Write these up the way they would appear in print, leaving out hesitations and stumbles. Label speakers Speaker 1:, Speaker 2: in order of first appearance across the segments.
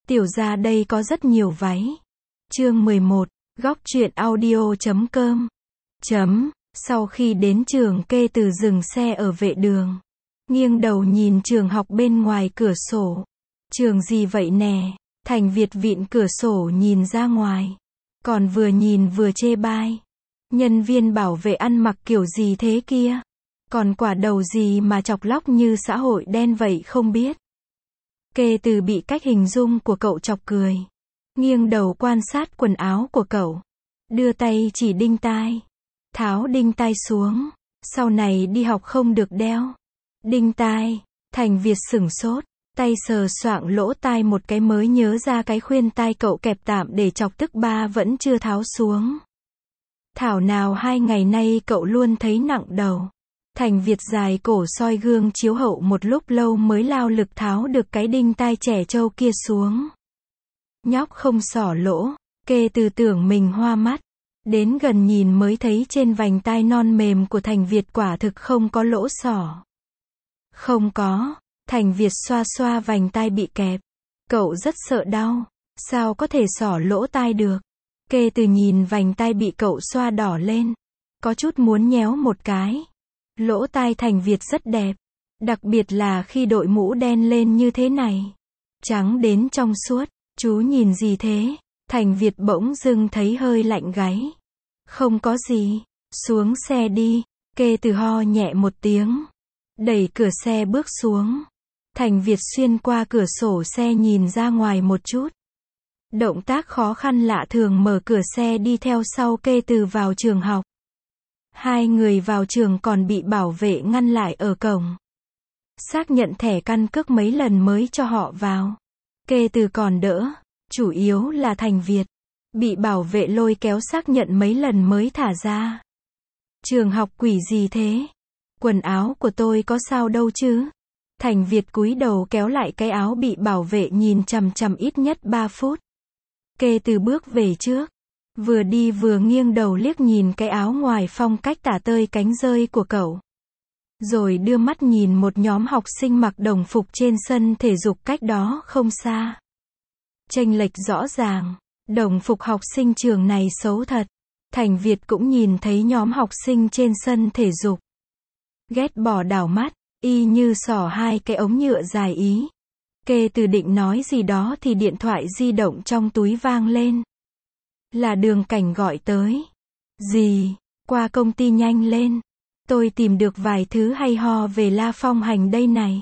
Speaker 1: Tiểu gia đây có rất nhiều váy. Chương 11, góc truyện audio.com. Sau khi đến trường, Kê Từ dừng xe ở vệ đường. Nghiêng đầu nhìn trường học bên ngoài cửa sổ. Trường gì vậy nè? Thành Việt vịn cửa sổ nhìn ra ngoài. Còn vừa nhìn vừa chê bai. Nhân viên bảo vệ ăn mặc kiểu gì thế kia? Còn quả đầu gì mà chọc lóc như xã hội đen vậy không biết. Kê Từ bị cách hình dung của cậu chọc cười. Nghiêng đầu quan sát quần áo của cậu. Đưa tay chỉ đinh tai. Tháo đinh tai xuống. Sau này đi học không được đeo đinh tai. Thành Việt sửng sốt. Tay sờ soạng lỗ tai một cái mới nhớ ra cái khuyên tai cậu kẹp tạm để chọc tức ba vẫn chưa tháo xuống. Thảo nào 2 ngày nay cậu luôn thấy nặng đầu. Thành Việt dài cổ soi gương chiếu hậu một lúc lâu mới lao lực tháo được cái đinh tai trẻ trâu kia xuống. Nhóc không xỏ lỗ. Kê Từ tưởng mình hoa mắt. Đến gần nhìn mới thấy trên vành tai non mềm của Thành Việt quả thực không có lỗ xỏ. Không có. Thành Việt xoa xoa vành tai bị kẹp. Cậu rất sợ đau. Sao có thể xỏ lỗ tai được? Kê Từ nhìn vành tai bị cậu xoa đỏ lên. Có chút muốn nhéo một cái. Lỗ tai Thành Việt rất đẹp. Đặc biệt là khi đội mũ đen lên như thế này. Trắng đến trong suốt. Chú nhìn gì thế? Thành Việt bỗng dưng thấy hơi lạnh gáy. Không có gì. Xuống xe đi. Kê Từ ho nhẹ một tiếng. Đẩy cửa xe bước xuống. Thành Việt xuyên qua cửa sổ xe nhìn ra ngoài một chút. Động tác khó khăn lạ thường mở cửa xe đi theo sau Kê Từ vào trường học. 2 người vào trường còn bị bảo vệ ngăn lại ở cổng. Xác nhận thẻ căn cước mấy lần mới cho họ vào. Kê Từ còn đỡ. Chủ yếu là Thành Việt. Bị bảo vệ lôi kéo xác nhận mấy lần mới thả ra. Trường học quỷ gì thế? Quần áo của tôi có sao đâu chứ? Thành Việt cúi đầu kéo lại cái áo bị bảo vệ nhìn chằm chằm ít nhất 3 phút. Kê Từ bước về trước. Vừa đi vừa nghiêng đầu liếc nhìn cái áo ngoài phong cách tả tơi cánh rơi của cậu. Rồi đưa mắt nhìn một nhóm học sinh mặc đồng phục trên sân thể dục cách đó không xa. Chênh lệch rõ ràng. Đồng phục học sinh trường này xấu thật. Thành Việt cũng nhìn thấy nhóm học sinh trên sân thể dục. Ghét bỏ đảo mắt. Y như xỏ 2 cái ống nhựa dài ý. Kê Từ định nói gì đó thì điện thoại di động trong túi vang lên. Là Đường Cảnh gọi tới. Gì? Qua công ty nhanh lên. Tôi tìm được vài thứ hay ho về La Phong Hành đây này.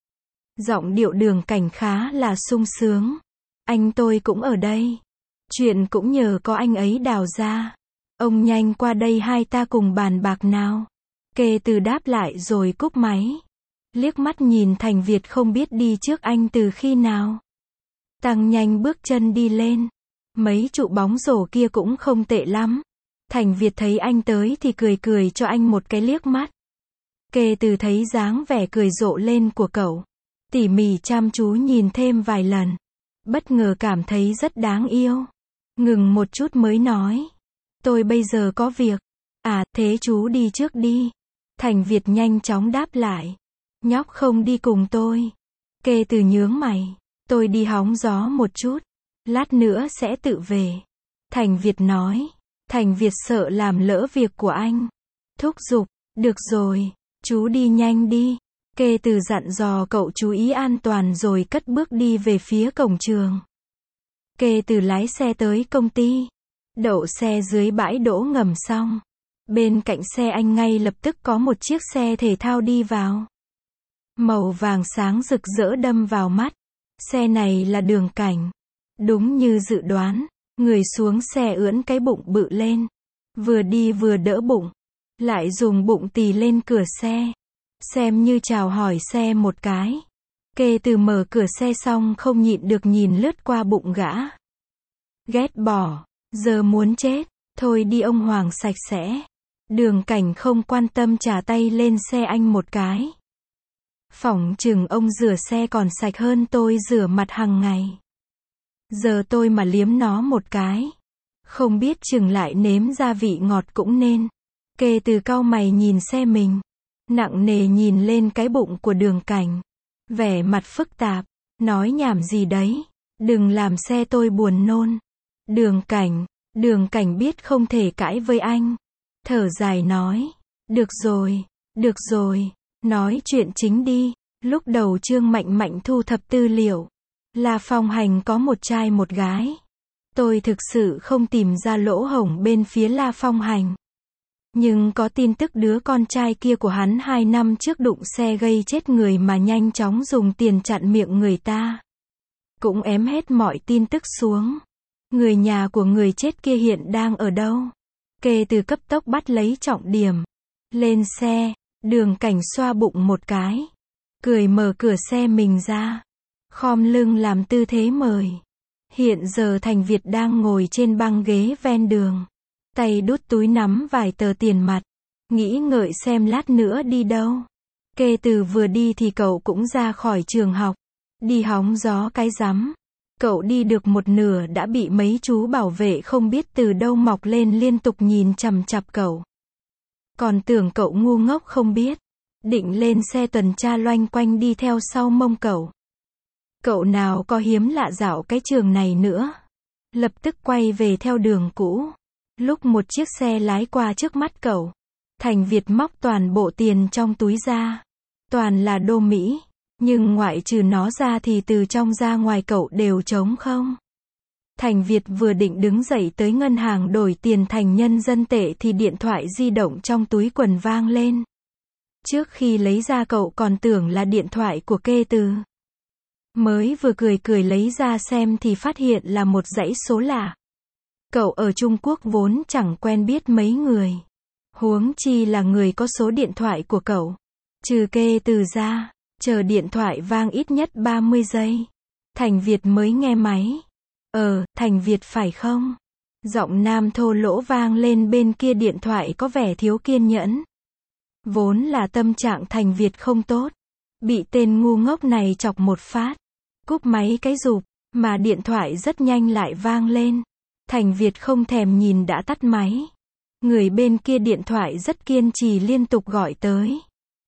Speaker 1: Giọng điệu Đường Cảnh khá là sung sướng. Anh tôi cũng ở đây. Chuyện cũng nhờ có anh ấy đào ra. Ông nhanh qua đây hai ta cùng bàn bạc nào. Kê Từ đáp lại rồi cúp máy. Liếc mắt nhìn Thành Việt không biết đi trước anh từ khi nào. Tăng nhanh bước chân đi lên. Mấy trụ bóng rổ kia cũng không tệ lắm. Thành Việt thấy anh tới thì cười cười cho anh một cái liếc mắt. Kê Từ thấy dáng vẻ cười rộ lên của cậu. Tỉ mỉ chăm chú nhìn thêm vài lần. Bất ngờ cảm thấy rất đáng yêu. Ngừng một chút mới nói. Tôi bây giờ có việc. À, thế chú đi trước đi. Thành Việt nhanh chóng đáp lại. Nhóc không đi cùng tôi. Kê Từ nhướng mày. Tôi đi hóng gió một chút. Lát nữa sẽ tự về. Thành Việt nói. Thành Việt sợ làm lỡ việc của anh. Thúc giục. Được rồi. Chú đi nhanh đi. Kê Từ dặn dò cậu chú ý an toàn rồi cất bước đi về phía cổng trường. Kê Từ lái xe tới công ty. Đậu xe dưới bãi đỗ ngầm xong. Bên cạnh xe anh ngay lập tức có một chiếc xe thể thao đi vào. Màu vàng sáng rực rỡ đâm vào mắt. Xe này là Đường Cảnh. Đúng như dự đoán. Người xuống xe ưỡn cái bụng bự lên. Vừa đi vừa đỡ bụng. Lại dùng bụng tì lên cửa xe. Xem như chào hỏi xe một cái. Kê Từ mở cửa xe xong không nhịn được nhìn lướt qua bụng gã. Ghét bỏ. Giờ muốn chết. Thôi đi ông Hoàng sạch sẽ. Đường Cảnh không quan tâm trả tay lên xe anh một cái. Phỏng chừng ông rửa xe còn sạch hơn tôi rửa mặt hàng ngày. Giờ tôi mà liếm nó một cái. Không biết chừng lại nếm gia vị ngọt cũng nên. Kê Từ cau mày nhìn xe mình. Nặng nề nhìn lên cái bụng của Đường Cảnh. Vẻ mặt phức tạp. Nói nhảm gì đấy. Đừng làm xe tôi buồn nôn. Đường Cảnh biết không thể cãi với anh. Thở dài nói. Được rồi, nói chuyện chính đi. Lúc đầu Trương Mạnh Mạnh thu thập tư liệu. La Phong Hành có một trai một gái. Tôi thực sự không tìm ra lỗ hổng bên phía La Phong Hành. Nhưng có tin tức đứa con trai kia của hắn 2 năm trước đụng xe gây chết người mà nhanh chóng dùng tiền chặn miệng người ta. Cũng ém hết mọi tin tức xuống. Người nhà của người chết kia hiện đang ở đâu? Kê Từ cấp tốc bắt lấy trọng điểm. Lên xe, Đường Cảnh xoa bụng một cái. Cười mở cửa xe mình ra. Khom lưng làm tư thế mời. Hiện giờ Thành Việt đang ngồi trên băng ghế ven đường. Tay đút túi nắm vài tờ tiền mặt. Nghĩ ngợi xem lát nữa đi đâu. Kê Từ vừa đi thì cậu cũng ra khỏi trường học. Đi hóng gió cái rắm. Cậu đi được một nửa đã bị mấy chú bảo vệ không biết từ đâu mọc lên liên tục nhìn chằm chằm cậu. Còn tưởng cậu ngu ngốc không biết. Định lên xe tuần tra loanh quanh đi theo sau mông cậu. Cậu nào có hiếm lạ dạo cái trường này nữa. Lập tức quay về theo đường cũ. Lúc một chiếc xe lái qua trước mắt cậu. Thành Việt móc toàn bộ tiền trong túi ra. Toàn là đô Mỹ. Nhưng ngoại trừ nó ra thì từ trong ra ngoài cậu đều trống không. Thành Việt vừa định đứng dậy tới ngân hàng đổi tiền thành nhân dân tệ thì điện thoại di động trong túi quần vang lên. Trước khi lấy ra cậu còn tưởng là điện thoại của Kê Từ. Mới vừa cười lấy ra xem thì phát hiện là một dãy số lạ. Cậu ở Trung Quốc vốn chẳng quen biết mấy người. Huống chi là người có số điện thoại của cậu. Trừ Kê Từ ra, chờ điện thoại vang ít nhất 30 giây. Thành Việt mới nghe máy. Thành Việt phải không? Giọng nam thô lỗ vang lên bên kia điện thoại có vẻ thiếu kiên nhẫn. Vốn là tâm trạng Thành Việt không tốt. Bị tên ngu ngốc này chọc một phát. Cúp máy cái rụp, mà điện thoại rất nhanh lại vang lên. Thành Việt không thèm nhìn đã tắt máy. Người bên kia điện thoại rất kiên trì liên tục gọi tới.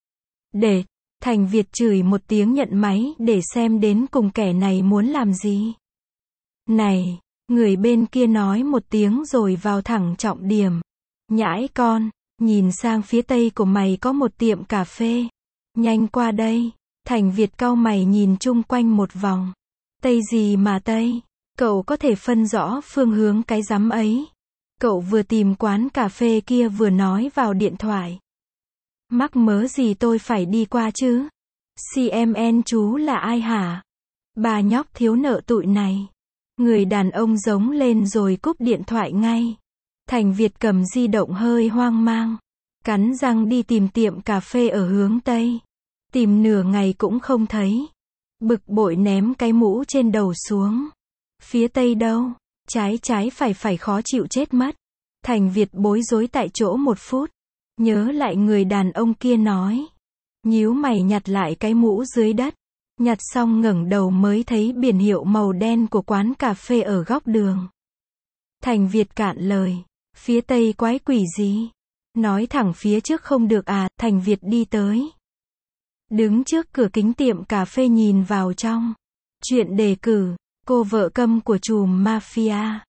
Speaker 1: Thành Việt chửi một tiếng nhận máy để xem đến cùng kẻ này muốn làm gì. Này, người bên kia nói một tiếng rồi vào thẳng trọng điểm. Nhãi con, nhìn sang phía tây của mày có một tiệm cà phê. Nhanh qua đây. Thành Việt cau mày nhìn chung quanh một vòng. Tây gì mà tây? Cậu có thể phân rõ phương hướng cái rắm ấy. Cậu vừa tìm quán cà phê kia vừa nói vào điện thoại. Mắc mớ gì tôi phải đi qua chứ? CMN chú là ai hả? Bà nhóc thiếu nợ tụi này. Người đàn ông giống lên rồi cúp điện thoại ngay. Thành Việt cầm di động hơi hoang mang. Cắn răng đi tìm tiệm cà phê ở hướng Tây. Tìm nửa ngày cũng không thấy. Bực bội ném cái mũ trên đầu xuống. Phía Tây đâu? Trái phải khó chịu chết mất. Thành Việt bối rối tại chỗ một phút. Nhớ lại người đàn ông kia nói. Nhíu mày nhặt lại cái mũ dưới đất. Nhặt xong ngẩng đầu mới thấy biển hiệu màu đen của quán cà phê ở góc đường. Thành Việt cạn lời. Phía Tây quái quỷ gì? Nói thẳng phía trước không được à? Thành Việt đi tới. Đứng trước cửa kính tiệm cà phê nhìn vào trong. Chuyện đề cử. Cô vợ câm của trùm mafia.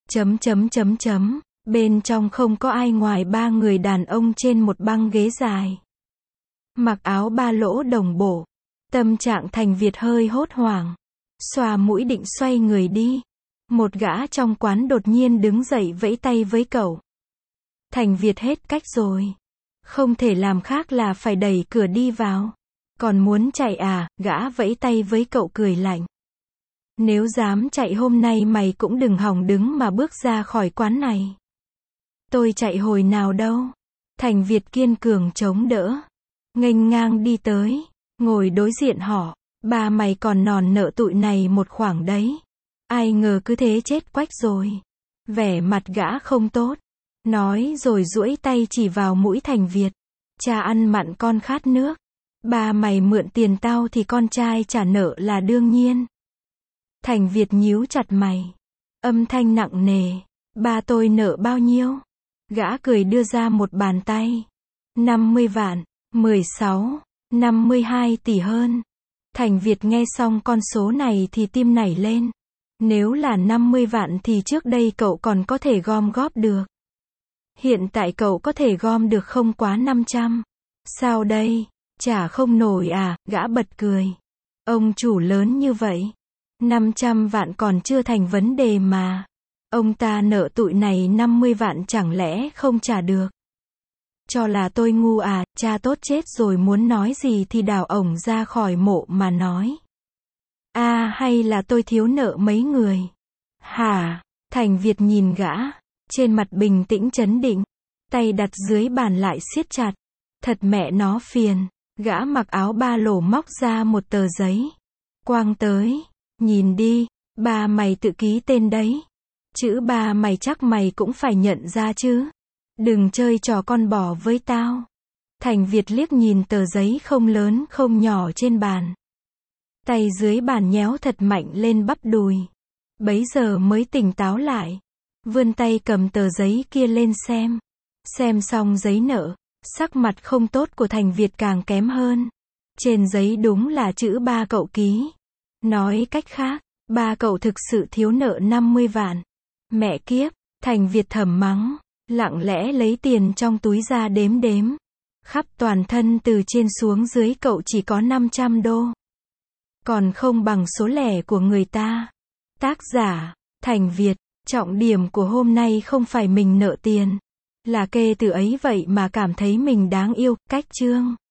Speaker 1: Bên trong không có ai ngoài 3 người đàn ông trên một băng ghế dài. Mặc áo ba lỗ đồng bộ. Tâm trạng Thành Việt hơi hốt hoảng. Xòa mũi định xoay người đi. Một gã trong quán đột nhiên đứng dậy vẫy tay với cậu. Thành Việt hết cách rồi. Không thể làm khác là phải đẩy cửa đi vào. Còn muốn chạy à? Gã vẫy tay với cậu cười lạnh. Nếu dám chạy hôm nay mày cũng đừng hòng đứng mà bước ra khỏi quán này. Tôi chạy hồi nào đâu. Thành Việt kiên cường chống đỡ. Nghênh ngang đi tới. Ngồi đối diện họ. Ba mày còn nòn nợ tụi này một khoản đấy. Ai ngờ cứ thế chết quách rồi. Vẻ mặt gã không tốt. Nói rồi duỗi tay chỉ vào mũi Thành Việt. Cha ăn mặn con khát nước. Ba mày mượn tiền tao thì con trai trả nợ là đương nhiên. Thành Việt nhíu chặt mày. Âm thanh nặng nề. Ba tôi nợ bao nhiêu? Gã cười đưa ra một bàn tay. 50 vạn, 16, 52 tỷ hơn. Thành Việt nghe xong con số này thì tim nảy lên. Nếu là 50 vạn thì trước đây cậu còn có thể gom góp được. Hiện tại cậu có thể gom được không quá 500. Sao đây? Trả không nổi à? Gã bật cười. Ông chủ lớn như vậy. 500 vạn còn chưa thành vấn đề mà. Ông ta nợ tụi này 50 vạn chẳng lẽ không trả được. Cho là tôi ngu à, cha tốt chết rồi muốn nói gì thì đào ổng ra khỏi mộ mà nói. À hay là tôi thiếu nợ mấy người. Hả? Thành Việt nhìn gã, trên mặt bình tĩnh trấn định, tay đặt dưới bàn lại siết chặt. Thật mẹ nó phiền. Gã mặc áo ba lỗ móc ra một tờ giấy. Quang tới, nhìn đi, ba mày tự ký tên đấy. Chữ ba mày chắc mày cũng phải nhận ra chứ. Đừng chơi trò con bò với tao. Thành Việt liếc nhìn tờ giấy không lớn không nhỏ trên bàn. Tay dưới bàn nhéo thật mạnh lên bắp đùi. Bấy giờ mới tỉnh táo lại. Vươn tay cầm tờ giấy kia lên xem. Xem xong giấy nợ, sắc mặt không tốt của Thành Việt càng kém hơn. Trên giấy đúng là chữ ba cậu ký. Nói cách khác, ba cậu thực sự thiếu nợ 50 vạn. Mẹ kiếp, Thành Việt thầm mắng, lặng lẽ lấy tiền trong túi ra đếm đếm. Khắp toàn thân từ trên xuống dưới cậu chỉ có 500 đô. Còn không bằng số lẻ của người ta. Tác giả, Thành Việt, trọng điểm của hôm nay không phải mình nợ tiền. Là kê từ ấy vậy mà cảm thấy mình đáng yêu, cách chương.